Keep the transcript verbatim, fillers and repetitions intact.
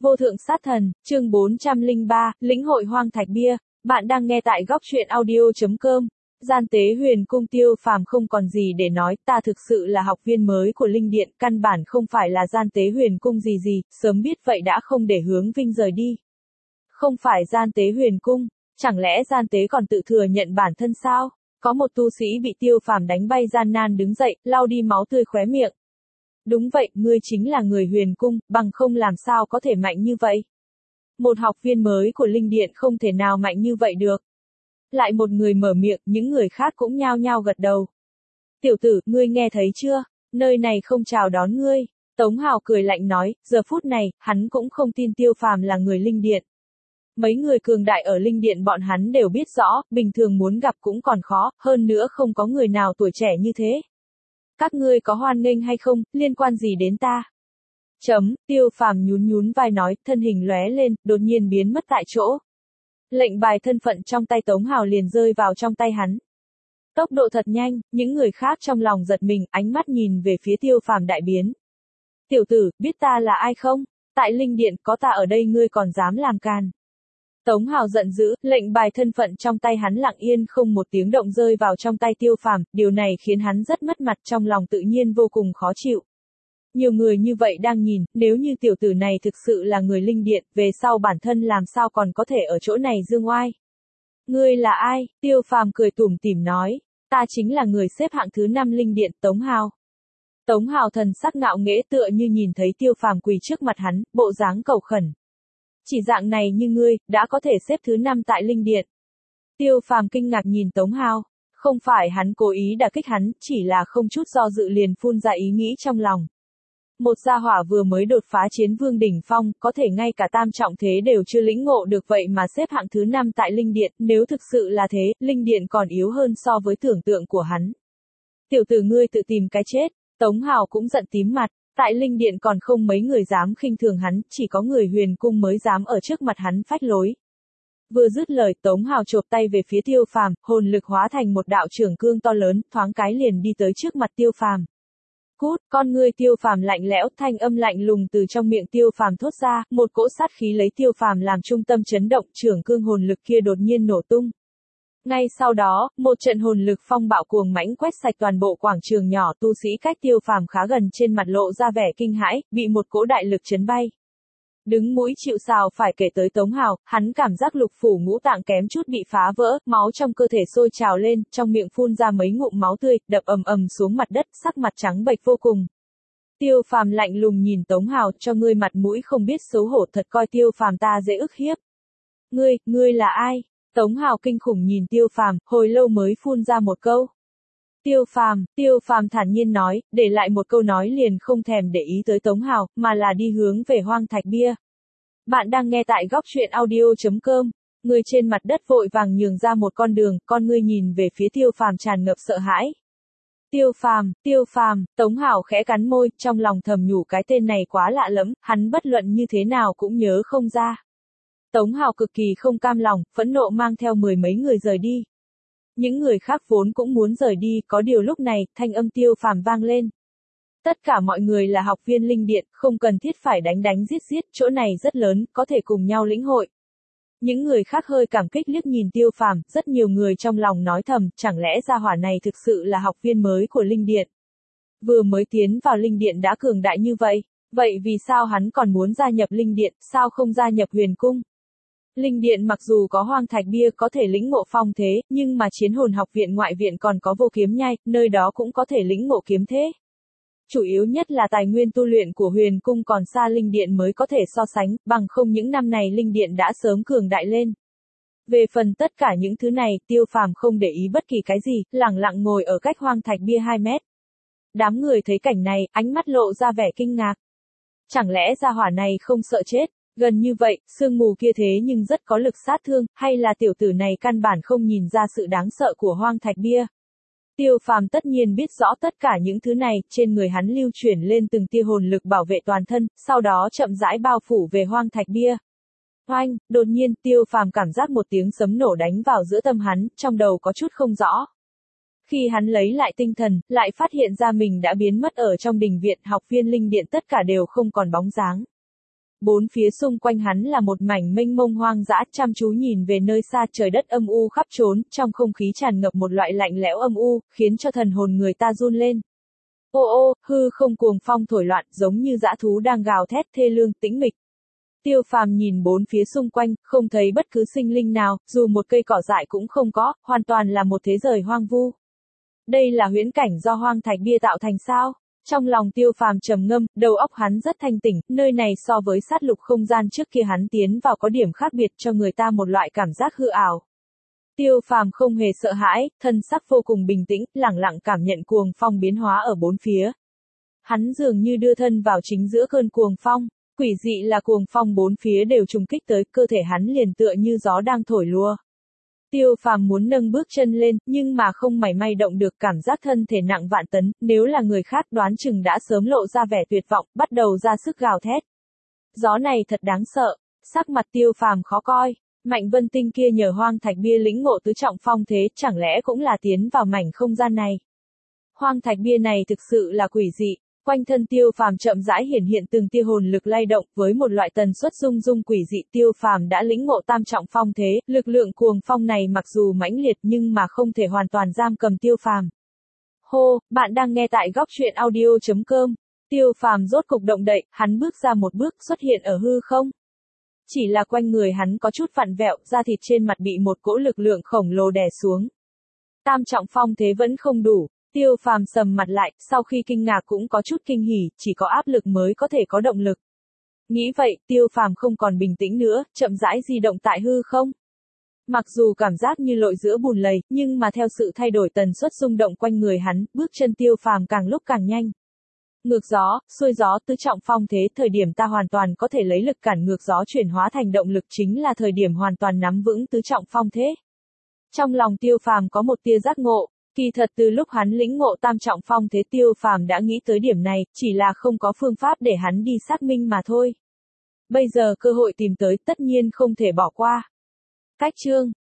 Vô thượng sát thần, chương bốn trăm lẻ ba, lĩnh hội hoang thạch bia. Bạn đang nghe tại góc truyện audio chấm com. Gian tế huyền cung Tiêu Phàm không còn gì để nói, ta thực sự là học viên mới của Linh Điện, căn bản không phải là gian tế huyền cung gì gì, sớm biết vậy đã không để Hướng Vinh rời đi. Không phải gian tế huyền cung, chẳng lẽ gian tế còn tự thừa nhận bản thân sao? Có một tu sĩ bị Tiêu Phàm đánh bay gian nan đứng dậy, lau đi máu tươi khóe miệng. Đúng vậy, ngươi chính là người huyền cung, bằng không làm sao có thể mạnh như vậy. Một học viên mới của Linh Điện không thể nào mạnh như vậy được. Lại một người mở miệng, những người khác cũng nhao nhao gật đầu. Tiểu tử, ngươi nghe thấy chưa? Nơi này không chào đón ngươi. Tống Hào cười lạnh nói, giờ phút này, hắn cũng không tin Tiêu Phàm là người Linh Điện. Mấy người cường đại ở Linh Điện bọn hắn đều biết rõ, bình thường muốn gặp cũng còn khó, hơn nữa không có người nào tuổi trẻ như thế. Các ngươi có hoan nghênh hay không, liên quan gì đến ta? Chấm, Tiêu Phàm nhún nhún vai nói, thân hình lóe lên, đột nhiên biến mất tại chỗ. Lệnh bài thân phận trong tay Tống Hào liền rơi vào trong tay hắn. Tốc độ thật nhanh, những người khác trong lòng giật mình, ánh mắt nhìn về phía Tiêu Phàm đại biến. Tiểu tử, biết ta là ai không? Tại Linh Điện, có ta ở đây ngươi còn dám làm càn. Tống Hào giận dữ, lệnh bài thân phận trong tay hắn lặng yên không một tiếng động rơi vào trong tay Tiêu Phàm, điều này khiến hắn rất mất mặt, trong lòng tự nhiên vô cùng khó chịu. Nhiều người như vậy đang nhìn, nếu như tiểu tử này thực sự là người Linh Điện, về sau bản thân làm sao còn có thể ở chỗ này dương oai. Ngươi là ai? Tiêu Phàm cười tủm tỉm nói, ta chính là người xếp hạng thứ năm Linh Điện, Tống Hào. Tống Hào thần sắc ngạo nghễ tựa như nhìn thấy Tiêu Phàm quỳ trước mặt hắn, bộ dáng cầu khẩn. Chỉ dạng này như ngươi, đã có thể xếp thứ năm tại Linh Điện. Tiêu Phàm kinh ngạc nhìn Tống Hào, không phải hắn cố ý đả kích hắn, chỉ là không chút do dự liền phun ra ý nghĩ trong lòng. Một gia hỏa vừa mới đột phá chiến vương đỉnh phong, có thể ngay cả tam trọng thế đều chưa lĩnh ngộ được vậy mà xếp hạng thứ năm tại Linh Điện, nếu thực sự là thế, Linh Điện còn yếu hơn so với tưởng tượng của hắn. Tiểu tử ngươi tự tìm cái chết, Tống Hào cũng giận tím mặt. Tại Linh Điện còn không mấy người dám khinh thường hắn, chỉ có người huyền cung mới dám ở trước mặt hắn phách lối. Vừa dứt lời, Tống Hào chộp tay về phía Tiêu Phàm, hồn lực hóa thành một đạo trưởng cương to lớn, thoáng cái liền đi tới trước mặt Tiêu Phàm. Cút, con ngươi Tiêu Phàm lạnh lẽo, thanh âm lạnh lùng từ trong miệng Tiêu Phàm thốt ra, một cỗ sát khí lấy Tiêu Phàm làm trung tâm chấn động, trưởng cương hồn lực kia đột nhiên nổ tung. Ngay sau đó, một trận hồn lực phong bạo cuồng mãnh quét sạch toàn bộ quảng trường nhỏ, tu sĩ cách Tiêu Phàm khá gần trên mặt lộ ra vẻ kinh hãi, bị một cỗ đại lực chấn bay. Đứng mũi chịu sào phải kể tới Tống Hào, hắn cảm giác lục phủ ngũ tạng kém chút bị phá vỡ, máu trong cơ thể sôi trào lên, trong miệng phun ra mấy ngụm máu tươi, đập ầm ầm xuống mặt đất, sắc mặt trắng bệch vô cùng. Tiêu Phàm lạnh lùng nhìn Tống Hào, cho ngươi mặt mũi không biết xấu hổ thật coi Tiêu Phàm ta dễ ức hiếp. Ngươi, ngươi là ai? Tống Hào kinh khủng nhìn Tiêu Phàm, hồi lâu mới phun ra một câu. Tiêu Phàm, Tiêu Phàm thản nhiên nói, để lại một câu nói liền không thèm để ý tới Tống Hào, mà là đi hướng về hoang thạch bia. Bạn đang nghe tại góc truyện audio chấm com. Người trên mặt đất vội vàng nhường ra một con đường, con ngươi nhìn về phía Tiêu Phàm tràn ngập sợ hãi. Tiêu Phàm, Tiêu Phàm, Tống Hào khẽ cắn môi, trong lòng thầm nhủ cái tên này quá lạ lẫm, hắn bất luận như thế nào cũng nhớ không ra. Tống Hào cực kỳ không cam lòng, phẫn nộ mang theo mười mấy người rời đi. Những người khác vốn cũng muốn rời đi, có điều lúc này, thanh âm Tiêu Phàm vang lên. Tất cả mọi người là học viên Linh Điện, không cần thiết phải đánh đánh giết giết, chỗ này rất lớn, có thể cùng nhau lĩnh hội. Những người khác hơi cảm kích liếc nhìn Tiêu Phàm, rất nhiều người trong lòng nói thầm, chẳng lẽ gia hỏa này thực sự là học viên mới của Linh Điện. Vừa mới tiến vào Linh Điện đã cường đại như vậy, vậy vì sao hắn còn muốn gia nhập Linh Điện, sao không gia nhập Huyền Cung? Linh Điện mặc dù có hoang thạch bia có thể lĩnh ngộ phong thế, nhưng mà chiến hồn học viện ngoại viện còn có vô kiếm nhai, nơi đó cũng có thể lĩnh ngộ kiếm thế. Chủ yếu nhất là tài nguyên tu luyện của Huyền Cung còn xa Linh Điện mới có thể so sánh, bằng không những năm này Linh Điện đã sớm cường đại lên. Về phần tất cả những thứ này, Tiêu Phàm không để ý bất kỳ cái gì, lẳng lặng ngồi ở cách hoang thạch bia hai mét. Đám người thấy cảnh này, ánh mắt lộ ra vẻ kinh ngạc. Chẳng lẽ gia hỏa này không sợ chết? Gần như vậy, sương mù kia thế nhưng rất có lực sát thương, hay là tiểu tử này căn bản không nhìn ra sự đáng sợ của hoang thạch bia. Tiêu Phàm tất nhiên biết rõ tất cả những thứ này, trên người hắn lưu chuyển lên từng tia hồn lực bảo vệ toàn thân, sau đó chậm rãi bao phủ về hoang thạch bia. Oanh, đột nhiên, Tiêu Phàm cảm giác một tiếng sấm nổ đánh vào giữa tâm hắn, trong đầu có chút không rõ. Khi hắn lấy lại tinh thần, lại phát hiện ra mình đã biến mất ở trong đình viện, học viên Linh Điện tất cả đều không còn bóng dáng. bốn phía xung quanh hắn là một mảnh mênh mông hoang dã, chăm chú nhìn về nơi xa trời đất âm u khắp trốn, trong không khí tràn ngập một loại lạnh lẽo âm u, khiến cho thần hồn người ta run lên. Ô ô, hư không cuồng phong thổi loạn, giống như dã thú đang gào thét thê lương, tĩnh mịch. Tiêu Phàm nhìn bốn phía xung quanh, không thấy bất cứ sinh linh nào, dù một cây cỏ dại cũng không có, hoàn toàn là một thế giới hoang vu. Đây là huyễn cảnh do hoang thạch bia tạo thành sao? Trong lòng Tiêu Phàm trầm ngâm, đầu óc hắn rất thanh tỉnh, nơi này so với sát lục không gian trước kia hắn tiến vào có điểm khác biệt cho người ta một loại cảm giác hư ảo. Tiêu Phàm không hề sợ hãi, thân sắc vô cùng bình tĩnh, lẳng lặng cảm nhận cuồng phong biến hóa ở bốn phía. Hắn dường như đưa thân vào chính giữa cơn cuồng phong, quỷ dị là cuồng phong bốn phía đều trùng kích tới, cơ thể hắn liền tựa như gió đang thổi lùa. Tiêu Phàm muốn nâng bước chân lên, nhưng mà không mảy may động được, cảm giác thân thể nặng vạn tấn, nếu là người khác đoán chừng đã sớm lộ ra vẻ tuyệt vọng, bắt đầu ra sức gào thét. Gió này thật đáng sợ, sắc mặt Tiêu Phàm khó coi. Mạnh Vân Tinh kia nhờ hoang thạch bia lĩnh ngộ tứ trọng phong thế, chẳng lẽ cũng là tiến vào mảnh không gian này. Hoang thạch bia này thực sự là quỷ dị, quanh thân Tiêu Phàm chậm rãi hiển hiện từng tia hồn lực lay động, với một loại tần suất rung rung quỷ dị. Tiêu Phàm đã lĩnh ngộ tam trọng phong thế, lực lượng cuồng phong này mặc dù mãnh liệt nhưng mà không thể hoàn toàn giam cầm Tiêu Phàm. Hô, bạn đang nghe tại góc truyện audio chấm com. Tiêu Phàm rốt cục động đậy, hắn bước ra một bước xuất hiện ở hư không. Chỉ là quanh người hắn có chút vặn vẹo, da thịt trên mặt bị một cỗ lực lượng khổng lồ đè xuống. Tam trọng phong thế vẫn không đủ, Tiêu Phàm sầm mặt lại, sau khi kinh ngạc cũng có chút kinh hỉ, chỉ có áp lực mới có thể có động lực. Nghĩ vậy, Tiêu Phàm không còn bình tĩnh nữa, chậm rãi di động tại hư không. Mặc dù cảm giác như lội giữa bùn lầy, nhưng mà theo sự thay đổi tần suất rung động quanh người hắn, bước chân Tiêu Phàm càng lúc càng nhanh. Ngược gió, xuôi gió, tứ trọng phong thế, thời điểm ta hoàn toàn có thể lấy lực cản ngược gió chuyển hóa thành động lực chính là thời điểm hoàn toàn nắm vững tứ trọng phong thế. Trong lòng Tiêu Phàm có một tia giác ngộ, kỳ thật từ lúc hắn lĩnh ngộ tam trọng phong thế Tiêu Phàm đã nghĩ tới điểm này, chỉ là không có phương pháp để hắn đi xác minh mà thôi. Bây giờ cơ hội tìm tới, tất nhiên không thể bỏ qua. Cách chương